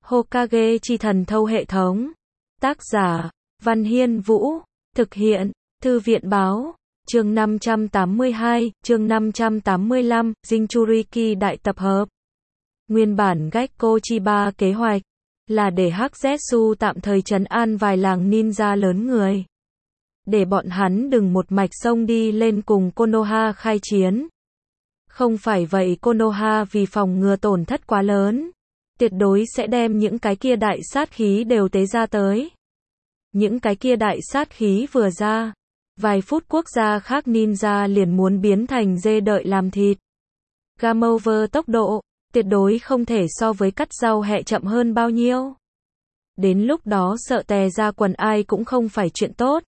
Hokage chi thần thâu hệ thống. Tác giả, Văn Hiên Vũ. Thực hiện, Thư viện Báo. Chương 582, chương 585, Jinchuriki đại tập hợp. Nguyên bản Gekko Chiba kế hoạch là để Hắc Zetsu tạm thời trấn an vài làng ninja lớn người, để bọn hắn đừng một mạch xông đi lên cùng Konoha khai chiến. Không phải vậy, Konoha vì phòng ngừa tổn thất quá lớn, tuyệt đối sẽ đem những cái kia đại sát khí đều tế ra tới. Những cái kia đại sát khí vừa ra, vài phút quốc gia khác ninja liền muốn biến thành dê đợi làm thịt. Game over tốc độ, tuyệt đối không thể so với cắt rau hẹ chậm hơn bao nhiêu. Đến lúc đó sợ tè ra quần ai cũng không phải chuyện tốt.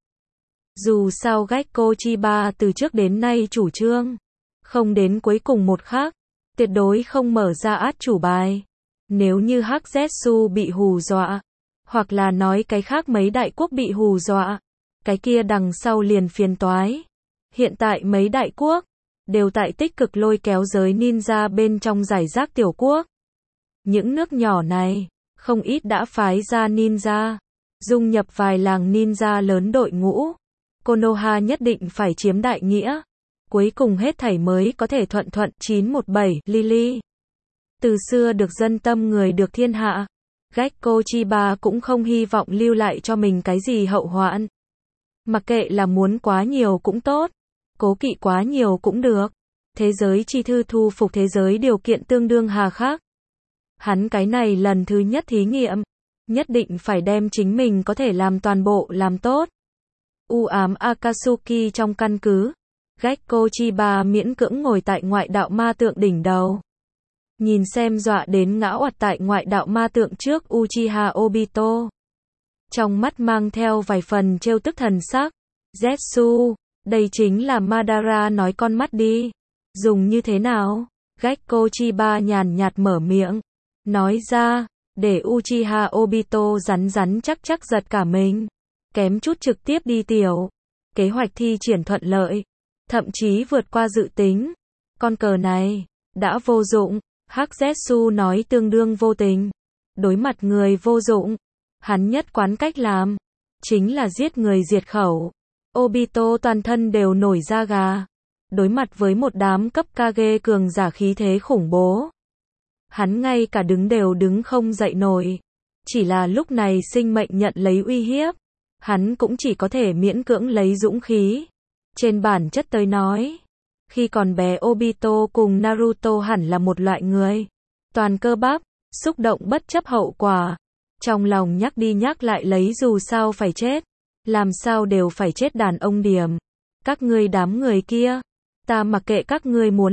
Dù sao Gekko Chiba từ trước đến nay chủ trương, không đến cuối cùng một khắc, tuyệt đối không mở ra át chủ bài. Nếu như Hắc Zetsu bị hù dọa, hoặc là nói cái khác mấy đại quốc bị hù dọa, cái kia đằng sau liền phiền toái. Hiện tại mấy đại quốc đều tại tích cực lôi kéo giới ninja bên trong giải rác tiểu quốc. Những nước nhỏ này, không ít đã phái ra ninja, dung nhập vài làng ninja lớn đội ngũ. Konoha nhất định phải chiếm đại nghĩa, cuối cùng hết thảy mới có thể thuận thuận. 917 Lily. Từ xưa được dân tâm người được thiên hạ, Gekko Chiba cũng không hy vọng lưu lại cho mình cái gì hậu hoạn. Mặc kệ là muốn quá nhiều cũng tốt, cố kỵ quá nhiều cũng được. Thế giới chi thư thu phục thế giới điều kiện tương đương hà khắc. Hắn cái này lần thứ nhất thí nghiệm, nhất định phải đem chính mình có thể làm toàn bộ làm tốt. U ám Akatsuki trong căn cứ, Gekko Chiba miễn cưỡng ngồi tại ngoại đạo ma tượng đỉnh đầu. Nhìn xem dọa đến ngã oặt tại ngoại đạo ma tượng trước Uchiha Obito. Trong mắt mang theo vài phần trêu tức thần sắc. Zetsu, đây chính là Madara nói con mắt đi. Dùng như thế nào? Gekko Chiba nhàn nhạt mở miệng. Nói ra, để Uchiha Obito rắn rắn chắc chắc giật cả mình. Kém chút trực tiếp đi tiểu. Kế hoạch thi triển thuận lợi. Thậm chí vượt qua dự tính. Con cờ này, đã vô dụng. Hắc Zetsu nói tương đương vô tình. Đối mặt người vô dụng, hắn nhất quán cách làm chính là giết người diệt khẩu. Obito toàn thân đều nổi da gà. Đối mặt với một đám cấp Kage cường giả khí thế khủng bố, hắn ngay cả đứng đều đứng không dậy nổi. Chỉ là lúc này sinh mệnh nhận lấy uy hiếp, hắn cũng chỉ có thể miễn cưỡng lấy dũng khí. Trên bản chất tới nói, khi còn bé Obito cùng Naruto hẳn là một loại người toàn cơ bắp, xúc động bất chấp hậu quả. Trong lòng nhắc đi nhắc lại lấy dù sao phải chết, làm sao đều phải chết đàn ông điểm. Các ngươi đám người kia, ta mặc kệ các ngươi muốn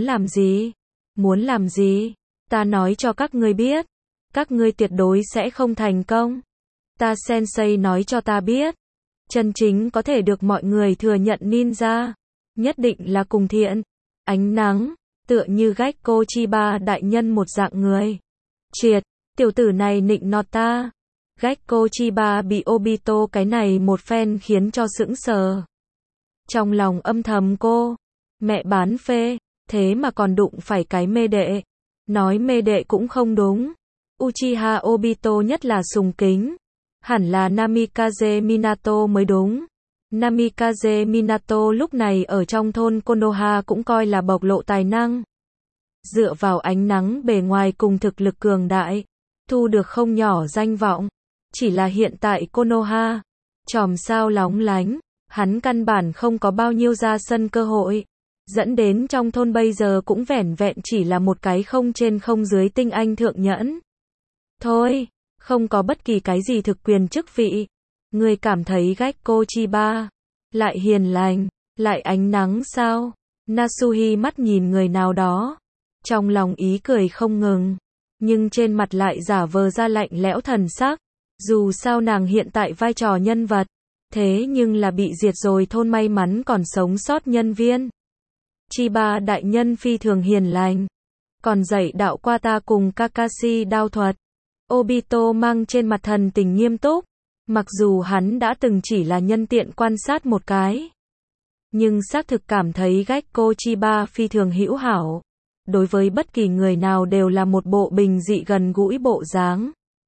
làm gì, ta nói cho các ngươi biết, các ngươi tuyệt đối sẽ không thành công. Ta sensei nói cho ta biết, chân chính có thể được mọi người thừa nhận ninja, nhất định là cùng thiện, ánh nắng, tựa như Gekko Chiba đại nhân một dạng người. Triệt, tiểu tử này nịnh nọt ta. Gekko Chiba bị Obito cái này một phen khiến cho sững sờ. Trong lòng âm thầm cô, mẹ bán phê, thế mà còn đụng phải cái mê đệ. Nói mê đệ cũng không đúng. Uchiha Obito nhất là sùng kính. Hẳn là Namikaze Minato mới đúng. Namikaze Minato lúc này ở trong thôn Konoha cũng coi là bộc lộ tài năng. Dựa vào ánh nắng bề ngoài cùng thực lực cường đại, thu được không nhỏ danh vọng. Chỉ là hiện tại Konoha, chòm sao lóng lánh, hắn căn bản không có bao nhiêu ra sân cơ hội. Dẫn đến trong thôn bây giờ cũng vẻn vẹn chỉ là một cái không trên không dưới tinh anh thượng nhẫn. Thôi, không có bất kỳ cái gì thực quyền chức vị. Người cảm thấy Gekko Chiba lại hiền lành, lại ánh nắng sao? Nasuhi mắt nhìn người nào đó, trong lòng ý cười không ngừng, nhưng trên mặt lại giả vờ ra lạnh lẽo thần sắc. Dù sao nàng hiện tại vai trò nhân vật, thế nhưng là bị diệt rồi thôn may mắn còn sống sót nhân viên. Chiba đại nhân phi thường hiền lành, còn dạy đạo qua ta cùng Kakashi đao thuật. Obito mang trên mặt thần tình nghiêm túc, mặc dù hắn đã từng chỉ là nhân tiện quan sát một cái, nhưng xác thực cảm thấy Gekko Chiba phi thường hữu hảo. Đối với bất kỳ người nào đều là một bộ bình dị gần gũi bộ dáng.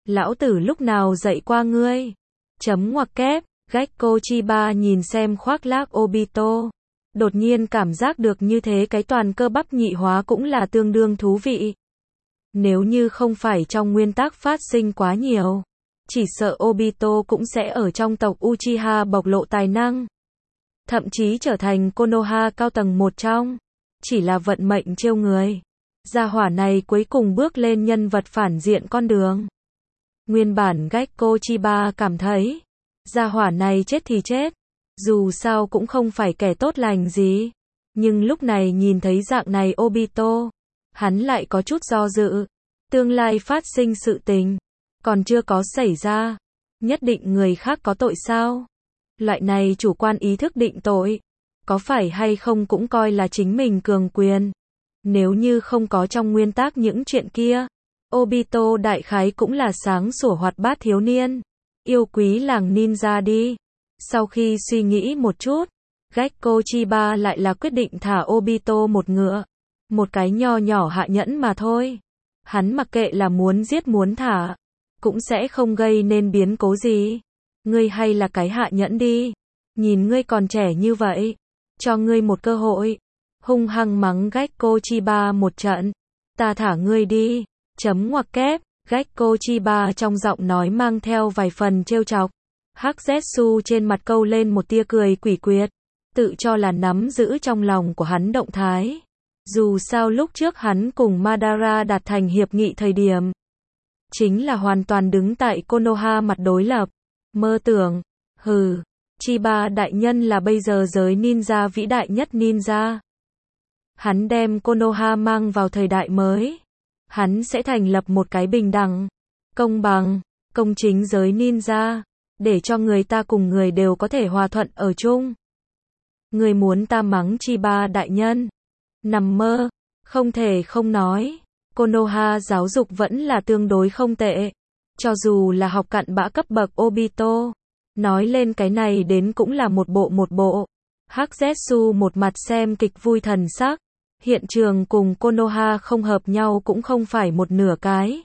Lão tử lúc nào dạy qua ngươi? Chấm ngoặc kép, Gekko Chiba nhìn xem khoác lác Obito. Đột nhiên cảm giác được như thế cái toàn cơ bắp nhị hóa cũng là tương đương thú vị. Nếu như không phải trong nguyên tắc phát sinh quá nhiều, chỉ sợ Obito cũng sẽ ở trong tộc Uchiha bộc lộ tài năng. Thậm chí trở thành Konoha cao tầng một trong. Chỉ là vận mệnh trêu người. Gia hỏa này cuối cùng bước lên nhân vật phản diện con đường. Nguyên bản Gekko Chiba cảm thấy, gia hỏa này chết thì chết. Dù sao cũng không phải kẻ tốt lành gì. Nhưng lúc này nhìn thấy dạng này Obito, hắn lại có chút do dự. Tương lai phát sinh sự tình, còn chưa có xảy ra. Nhất định người khác có tội sao? Loại này chủ quan ý thức định tội, có phải hay không cũng coi là chính mình cường quyền. Nếu như không có trong nguyên tắc những chuyện kia, Obito đại khái cũng là sáng sủa hoạt bát thiếu niên, yêu quý làng ninja đi. Sau khi suy nghĩ một chút, Gekko Chiba lại là quyết định thả Obito một ngựa. Một cái nho nhỏ hạ nhẫn mà thôi. Hắn mặc kệ là muốn giết muốn thả, cũng sẽ không gây nên biến cố gì. Ngươi hay là cái hạ nhẫn đi. Nhìn ngươi còn trẻ như vậy, cho ngươi một cơ hội. Hung hăng mắng Gekko Chiba một trận. Ta thả ngươi đi. Chấm ngoặc kép, Gekko Chiba trong giọng nói mang theo vài phần trêu chọc. Hắc Zetsu trên mặt câu lên một tia cười quỷ quyệt, tự cho là nắm giữ trong lòng của hắn động thái. Dù sao lúc trước hắn cùng Madara đạt thành hiệp nghị thời điểm, chính là hoàn toàn đứng tại Konoha mặt đối lập. Mơ tưởng, hừ, Chiba đại nhân là bây giờ giới ninja vĩ đại nhất ninja. Hắn đem Konoha mang vào thời đại mới. Hắn sẽ thành lập một cái bình đẳng, công bằng, công chính giới ninja, để cho người ta cùng người đều có thể hòa thuận ở chung. Người muốn ta mắng Chiba đại nhân? Nằm mơ, không thể không nói. Konoha giáo dục vẫn là tương đối không tệ. Cho dù là học cặn bã cấp bậc Obito, nói lên cái này đến cũng là một bộ. Hắc Zetsu một mặt xem kịch vui thần sắc. Hiện trường cùng Konoha không hợp nhau cũng không phải một nửa cái.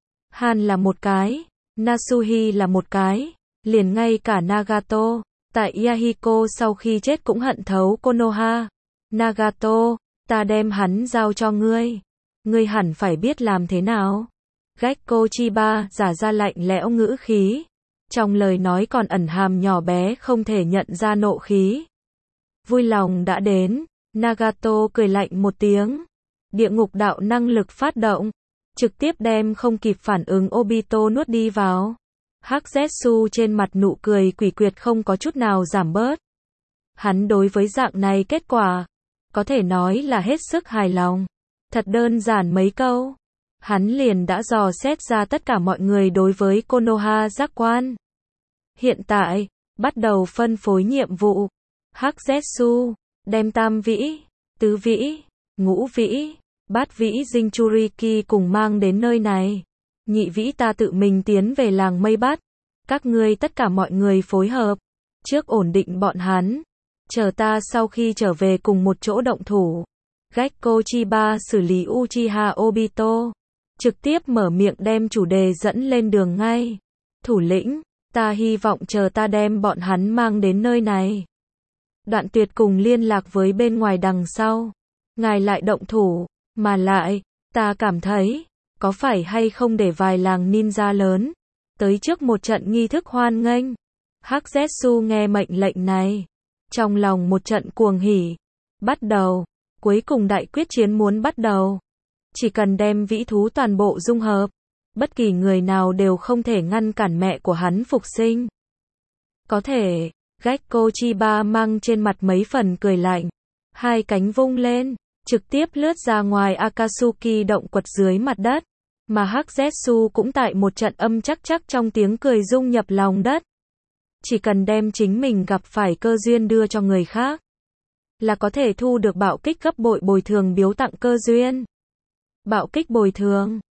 Han là một cái, Nasuhi là một cái, liền ngay cả Nagato, tại Yahiko sau khi chết cũng hận thấu Konoha. Nagato, ta đem hắn giao cho ngươi. Ngươi hẳn phải biết làm thế nào. Gekko Chiba giả ra lạnh lẽo ngữ khí. Trong lời nói còn ẩn hàm nhỏ bé không thể nhận ra nộ khí. Vui lòng đã đến. Nagato cười lạnh một tiếng. Địa ngục đạo năng lực phát động. Trực tiếp đem không kịp phản ứng Obito nuốt đi vào. Hắc Zetsu trên mặt nụ cười quỷ quyệt không có chút nào giảm bớt. Hắn đối với dạng này kết quả, có thể nói là hết sức hài lòng. Thật đơn giản mấy câu. Hắn liền đã dò xét ra tất cả mọi người đối với Konoha giác quan. Hiện tại, bắt đầu phân phối nhiệm vụ. Hắc Zetsu đem tam vĩ, tứ vĩ, ngũ vĩ, bát vĩ Jinchuriki cùng mang đến nơi này. Nhị vĩ ta tự mình tiến về làng mây bắt. Các ngươi tất cả mọi người phối hợp. Trước ổn định bọn hắn. Chờ ta sau khi trở về cùng một chỗ động thủ. Gekko Chiba xử lý Uchiha Obito. Trực tiếp mở miệng đem chủ đề dẫn lên đường ngay. Thủ lĩnh, ta hy vọng chờ ta đem bọn hắn mang đến nơi này. Đoạn Tuyệt cùng liên lạc với bên ngoài đằng sau. Ngài lại động thủ, mà lại, ta cảm thấy, có phải hay không để vài làng ninja lớn, tới trước một trận nghi thức hoan nghênh. Hắc Zetsu nghe mệnh lệnh này, trong lòng một trận cuồng hỉ. Bắt đầu, cuối cùng đại quyết chiến muốn bắt đầu. Chỉ cần đem vĩ thú toàn bộ dung hợp, bất kỳ người nào đều không thể ngăn cản mẹ của hắn phục sinh. Có thể, Gekko Chiba mang trên mặt mấy phần cười lạnh. Hai cánh vung lên, trực tiếp lướt ra ngoài Akatsuki động quật dưới mặt đất. Mà Hắc Zetsu cũng tại một trận âm chắc trong tiếng cười dung nhập lòng đất. Chỉ cần đem chính mình gặp phải cơ duyên đưa cho người khác, là có thể thu được bạo kích gấp bội bồi thường biếu tặng cơ duyên. Bạo kích bồi thường.